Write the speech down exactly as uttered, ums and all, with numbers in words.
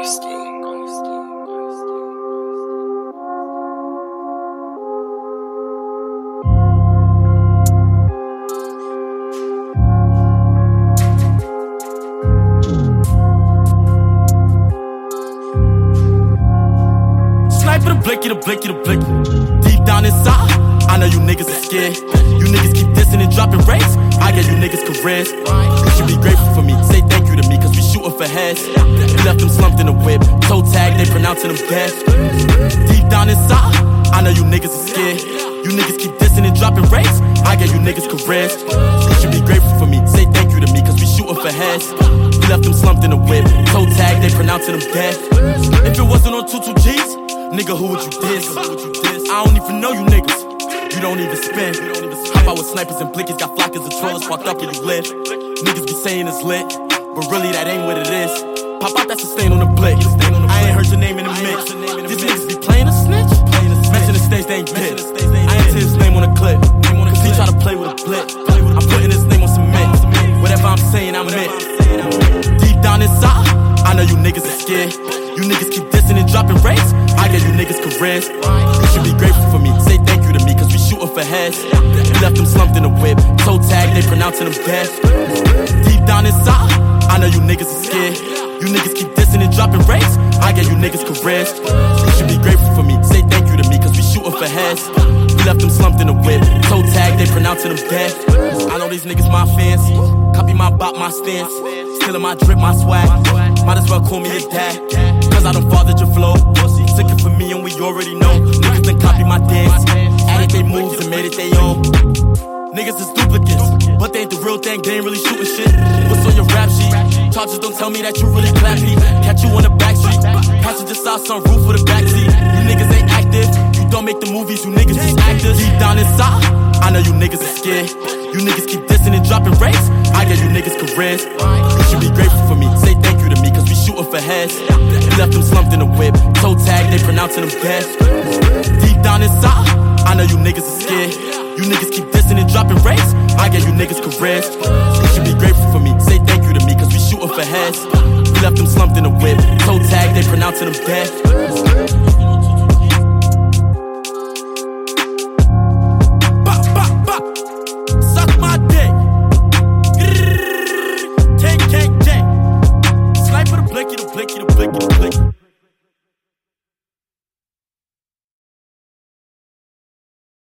Ghosting, ghosting, ghosting. Sniper the blicky, the blicky, the blicky. Deep down inside, I know you niggas are scared. You niggas keep dissing and dropping rates. I gave you niggas careers. You should be grateful for me. Say thank you to me, cause we shooting for heads. We left them slumped in the whip. Toe tag, they pronouncing them dead. Deep down inside, I know you niggas are scared. You niggas keep dissing and dropping rates. I gave you niggas careers. You should be grateful for me. Say thank you to me, cause we shooting for heads. We left them slumped in the whip. Toe tag, they pronouncing them dead. If it wasn't on two two G's, nigga, who would you diss? I don't even know you niggas. You don't even spin. Hop out with snipers and blickies, got flockers and trollers fucked up where you live. Niggas be saying it's lit, but really that ain't what it is. Pop out, that's a stain on the blick. I ain't heard your name in the mix. These niggas be playing a snitch. Mention the stage, they ain't did. I ain't see his name on the clip, cause he try to play with a blick. I'm putting his name on some mix. Whatever I'm saying, I'm it. Deep down inside, I know you niggas are scared. You niggas keep dissing and dropping rates. I gave you niggas careers. You should be grateful for me. Say thank you to me, cause we shooting for heads. We left them slumped in the whip. Toe tag, they pronouncing them dead. Deep down inside, I know you niggas are scared. You niggas keep dissing and dropping rates. I gave you niggas careers. You should be grateful for me. Say thank you to me, cause we shooting for heads. We left them slumped in the whip. Toe tag, they pronouncing them dead. I know these niggas my fans. Copy my bop, my stance. Stealing my drip, my swag. Might as well call me a dad, cause I done fathered your flow. Sick it for me and we already know. Niggas done copy my dance, added they moves and made it they own. Niggas is duplicates, but they ain't the real thing, they ain't really shooting shit. What's on your rap sheet? Charges don't tell me that you really clappy. Catch you on the backstreet, passenger side sunroof for the backseat. You niggas ain't active, you don't make the movies, you niggas just actors. Deep down inside, I know you niggas are scared. You niggas keep dissing and dropping rates. I gave you niggas careers. You should be grateful for me. Say thank you to me, cause we shooting for heads. We left them slumped in the whip. Toe tag, they pronouncing them dead. Deep down inside, I know you niggas are scared. You niggas keep dissing and dropping rates. I gave you niggas careers. You should be grateful for me. Say thank you to me, cause we shooting for heads. We left them slumped in the whip. Toe tag, they pronouncing them dead.